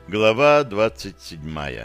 Глава 27.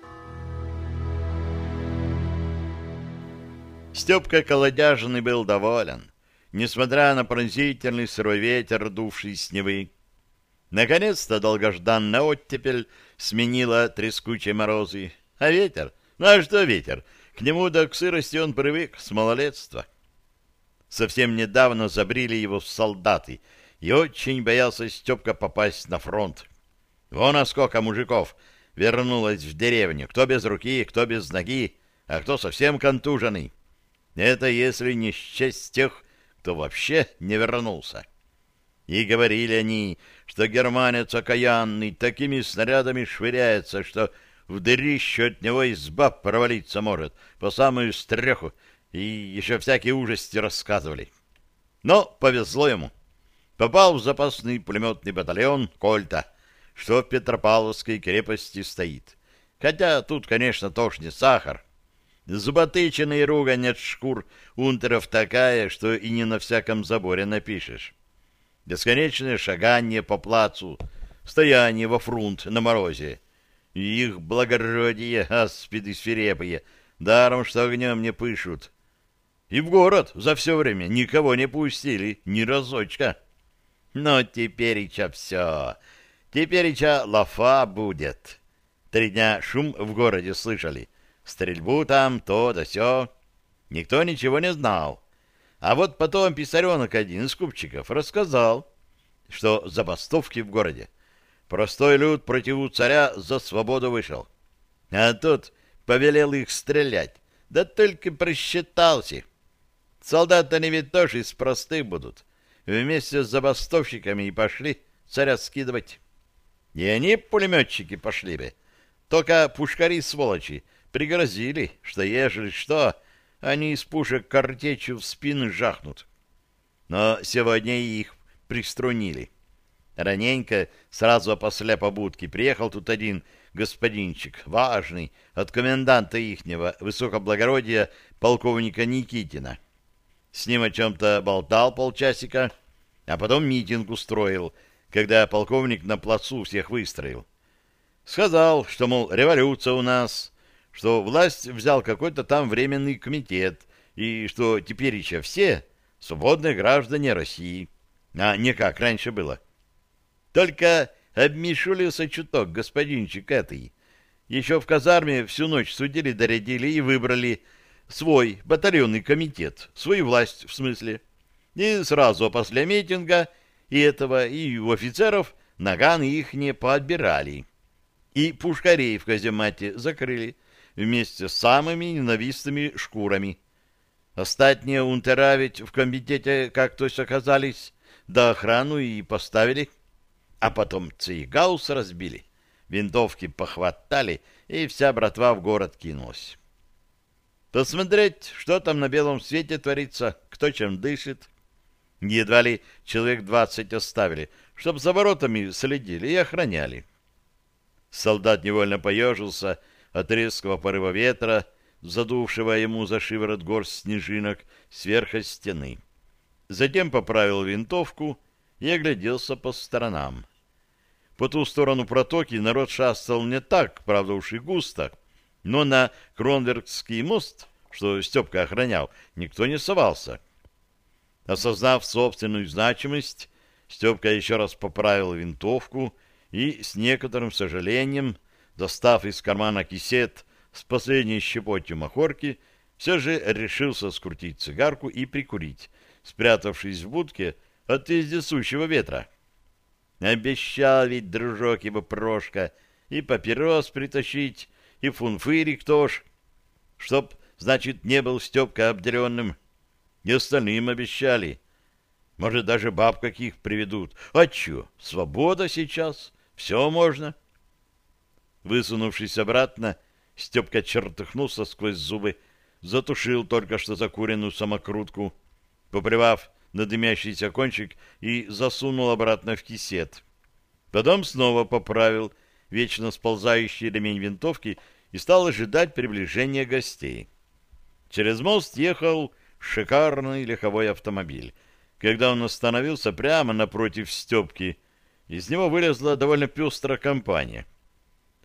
Степка Колодяжный был доволен, несмотря на пронзительный сырой ветер, дувший с Невы. Наконец-то долгожданная оттепель сменила трескучие морозы. А ветер? Ну а что ветер? К нему да к сырости он привык с малолетства. Совсем недавно забрили его в солдаты, и очень боялся Степка попасть на фронт. Вон, а сколько мужиков вернулось в деревню, кто без руки, кто без ноги, а кто совсем контуженный. Это если не счесть тех, кто вообще не вернулся. И говорили они, что германец окаянный такими снарядами швыряется, что в дырищу от него изба провалиться может, по самую стреху, и еще всякие ужасти рассказывали. Но повезло ему. Попал в запасный пулеметный батальон «Кольта», что в Петропавловской крепости стоит. Хотя тут, конечно, тоже не сахар. Зуботычина и ругань от шкур унтеров такая, что и не на всяком заборе напишешь. Бесконечное шагание по плацу, стояние во фрунт на морозе. И их благородие, аспиды свирепые, даром, что огнем не пышут. И в город за все время никого не пустили, ни разочка. Но тепереча все... Тепереча лафа будет. 3 дня шум в городе слышали. Стрельбу там, то да сё. Никто ничего не знал. А вот потом писаренок один из купчиков рассказал, что забастовки в городе. Простой люд против царя за свободу вышел. А тот повелел их стрелять. Да только просчитался. Солдаты они ведь тоже из простых будут. Вместе с забастовщиками и пошли царя скидывать. И они, пулеметчики, пошли бы. Только пушкари-сволочи пригрозили, что ежели что, они из пушек картечью в спины жахнут. Но сегодня их приструнили. Раненько, сразу после побудки, приехал тут один господинчик, важный, от коменданта ихнего, высокоблагородия полковника Никитина. С ним о чем-то болтал полчасика, а потом митинг устроил, когда полковник на плацу всех выстроил. Сказал, что, мол, революция у нас, что власть взял какой-то там временный комитет, и что теперь еще все свободные граждане России, а не как раньше было. Только обмешулился чуток господинчик этой. Еще в казарме всю ночь судили, доредили и выбрали свой батальонный комитет, свою власть в смысле. И сразу после митинга и этого, и у офицеров наганы их не поотбирали. И пушкарей в каземате закрыли вместе с самыми ненавистными шкурами. Остатние унтера ведь в комитете как-то оказались, да охрану и поставили. А потом цейгаус разбили, винтовки похватали, и вся братва в город кинулась. Посмотреть, что там на белом свете творится, кто чем дышит. Едва ли человек 20 оставили, чтоб за воротами следили и охраняли. Солдат невольно поежился от резкого порыва ветра, задувшего ему за шиворот горсть снежинок сверху стены. Затем поправил винтовку и огляделся по сторонам. По ту сторону протоки народ шастал не так, правда уж и густо, но на Кронверкский мост, что Степка охранял, никто не совался. Осознав собственную значимость, Степка еще раз поправил винтовку и, с некоторым сожалением, достав из кармана кисет с последней щепотью махорки, все же решился скрутить цигарку и прикурить, спрятавшись в будке от вездесущего ветра. Обещал ведь, дружок его Прошка, и папирос притащить, и фунфырик тоже, чтоб, значит, не был Степка обделенным. И остальным обещали. Может, даже баб каких приведут. А чё, свобода сейчас, все можно. Высунувшись обратно, Степка чертыхнулся сквозь зубы, затушил только что закуренную самокрутку, поплевав на дымящийся кончик, и засунул обратно в кисет. Потом снова поправил вечно сползающий ремень винтовки и стал ожидать приближения гостей. Через мост ехал шикарный легковой автомобиль. Когда он остановился прямо напротив Степки, из него вылезла довольно пестрая компания.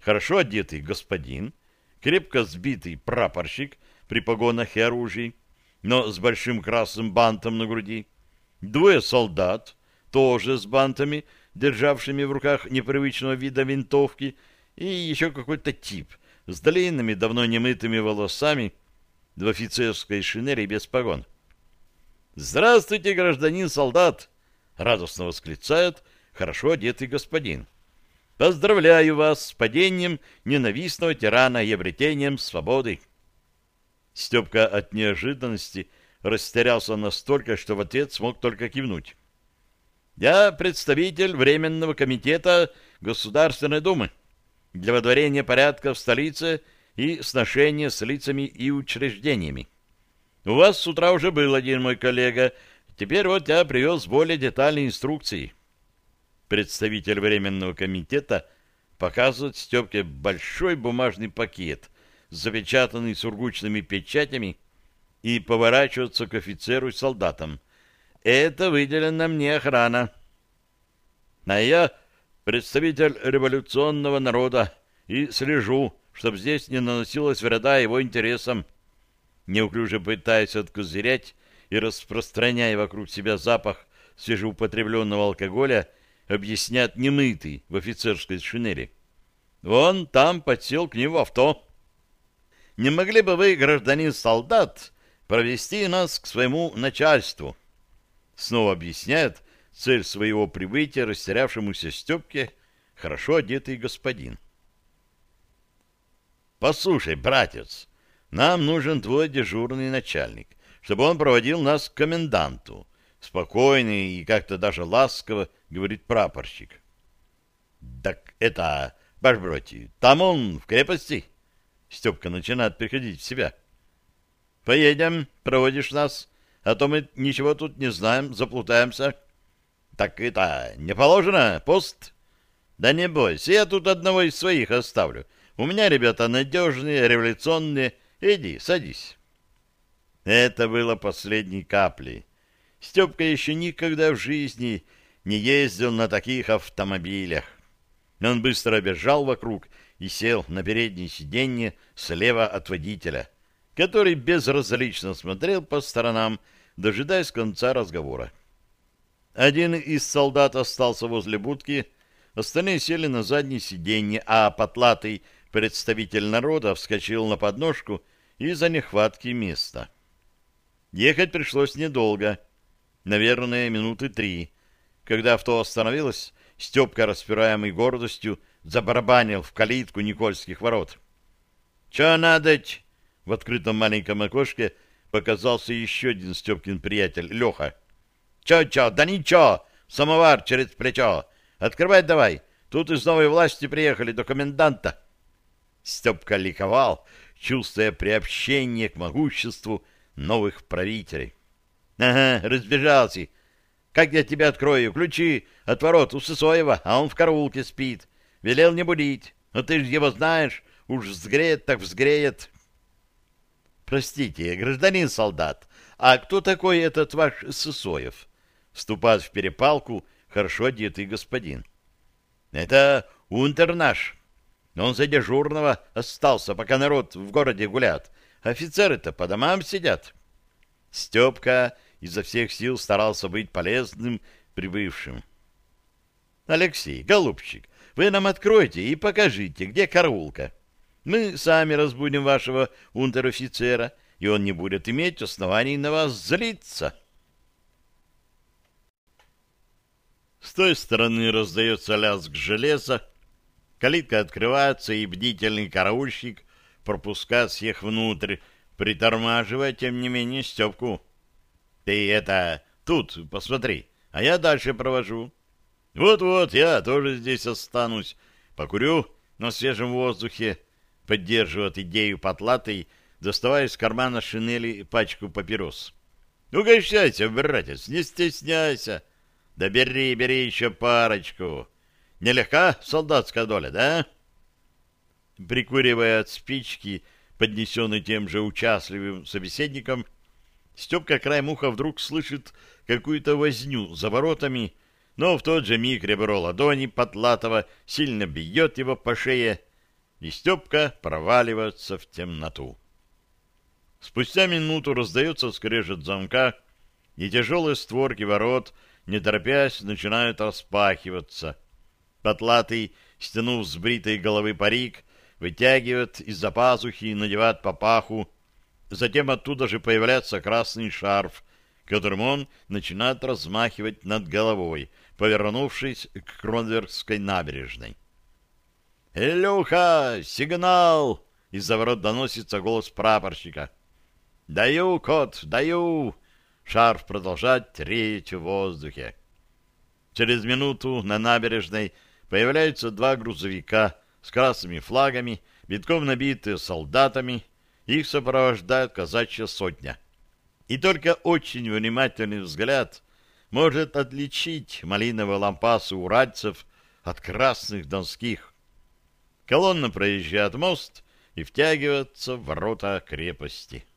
хорошо одетый господин, крепко сбитый прапорщик при погонах и оружии, но с большим красным бантом на груди, двое солдат, тоже с бантами, державшими в руках непривычного вида винтовки, и еще какой-то тип с длинными, давно немытыми волосами в офицерской шинели без погон. «Здравствуйте, гражданин солдат!» — радостно восклицает хорошо одетый господин. «Поздравляю вас с падением ненавистного тирана и обретением свободы!» Степка от неожиданности растерялся настолько, что в ответ смог только кивнуть. «Я представитель Временного комитета Государственной Думы для водворения порядка в столице и сношения с лицами и учреждениями. У вас с утра уже был один мой коллега, теперь вот я привез более детальные инструкции». Представитель Временного комитета показывает Степке большой бумажный пакет, запечатанный сургучными печатями, и поворачивается к офицеру и солдатам. «Это выделена мне охрана. А я представитель революционного народа и слежу, чтобы здесь не наносилось вреда его интересам». Неуклюже пытаясь откозырять и распространяя вокруг себя запах свежеупотребленного алкоголя, объяснят немытый в офицерской шинели. «Вон там подсел к ним в авто. Не могли бы вы, гражданин солдат, провести нас к своему начальству?» Снова объясняет цель своего прибытия растерявшемуся Степке хорошо одетый господин. «Послушай, братец, нам нужен твой дежурный начальник, чтобы он проводил нас к коменданту», — спокойно и как-то даже ласково говорит прапорщик. «Так это, ваш бродь, там он в крепости?» Степка начинает приходить в себя. «Поедем, проводишь нас, а то мы ничего тут не знаем, заплутаемся». «Так это, не положено, пост?» «Да не бойся, я тут одного из своих оставлю. У меня ребята надежные, революционные. Иди, садись». Это было последней каплей. Степка еще никогда в жизни не ездил на таких автомобилях. Он быстро обежал вокруг и сел на переднее сиденье слева от водителя, который безразлично смотрел по сторонам, дожидаясь конца разговора. Один из солдат остался возле будки, остальные сели на заднее сиденье, а потлатый представитель народа вскочил на подножку из-за нехватки места. Ехать пришлось недолго, наверное, минуты 3. Когда авто остановилось, Степка, распираемый гордостью, забарабанил в калитку Никольских ворот. «Чё надоть?» В открытом маленьком окошке показался еще один Степкин приятель, Леха. «Чё? Да ничего! Самовар через плечо! Открывать давай! Тут из новой власти приехали до коменданта!» Степка ликовал, чувствуя приобщение к могуществу новых правителей. «Ага, разбежался. Как я тебя открою? Ключи от ворот у Сысоева, а он в караулке спит. Велел не будить. Но ты же его знаешь, уж взгреет так взгреет». «Простите, гражданин солдат, а кто такой этот ваш Сысоев?» Вступает в перепалку хорошо одетый господин. «Это унтер наш. Он за дежурного остался, пока народ в городе гулят. Офицеры-то по домам сидят». Степка изо всех сил старался быть полезным прибывшим. «Алексей, голубчик, вы нам откройте и покажите, где караулка. Мы сами разбудим вашего унтер-офицера, и он не будет иметь оснований на вас злиться». С той стороны раздается лязг железа, калитка открывается, и бдительный караульщик пропускает всех внутрь, притормаживая, тем не менее, Степку. «Ты это, тут посмотри, а я дальше провожу». «Вот-вот, я тоже здесь останусь, покурю на свежем воздухе», поддерживает идею потлатый, доставая из кармана шинели пачку папирос. «Угощайся, братец, не стесняйся. Да бери еще парочку. Нелегка солдатская доля, да?» Прикуривая от спички, поднесенной тем же участливым собеседником, Степка краем уха вдруг слышит какую-то возню за воротами, но в тот же миг ребро ладони Потлатова сильно бьет его по шее, и Степка проваливается в темноту. Спустя минуту раздается скрежет замка, и тяжелые створки ворот, не торопясь, начинают распахиваться. Потлатый, стянув с бритой головы парик, вытягивает из-за пазухи и надевает папаху. Затем оттуда же появляется красный шарф, которым он начинает размахивать над головой, повернувшись к Кронверкской набережной. «Илюха, сигнал!» — из-за ворот доносится голос прапорщика. «Даю, кот, даю!» Шарф продолжает реять в воздухе. Через минуту на набережной появляются два грузовика с красными флагами, битком набитые солдатами. Их сопровождает казачья сотня. И только очень внимательный взгляд может отличить малиновые лампасы уральцев от красных донских. Колонна проезжает мост и втягивается в ворота крепости.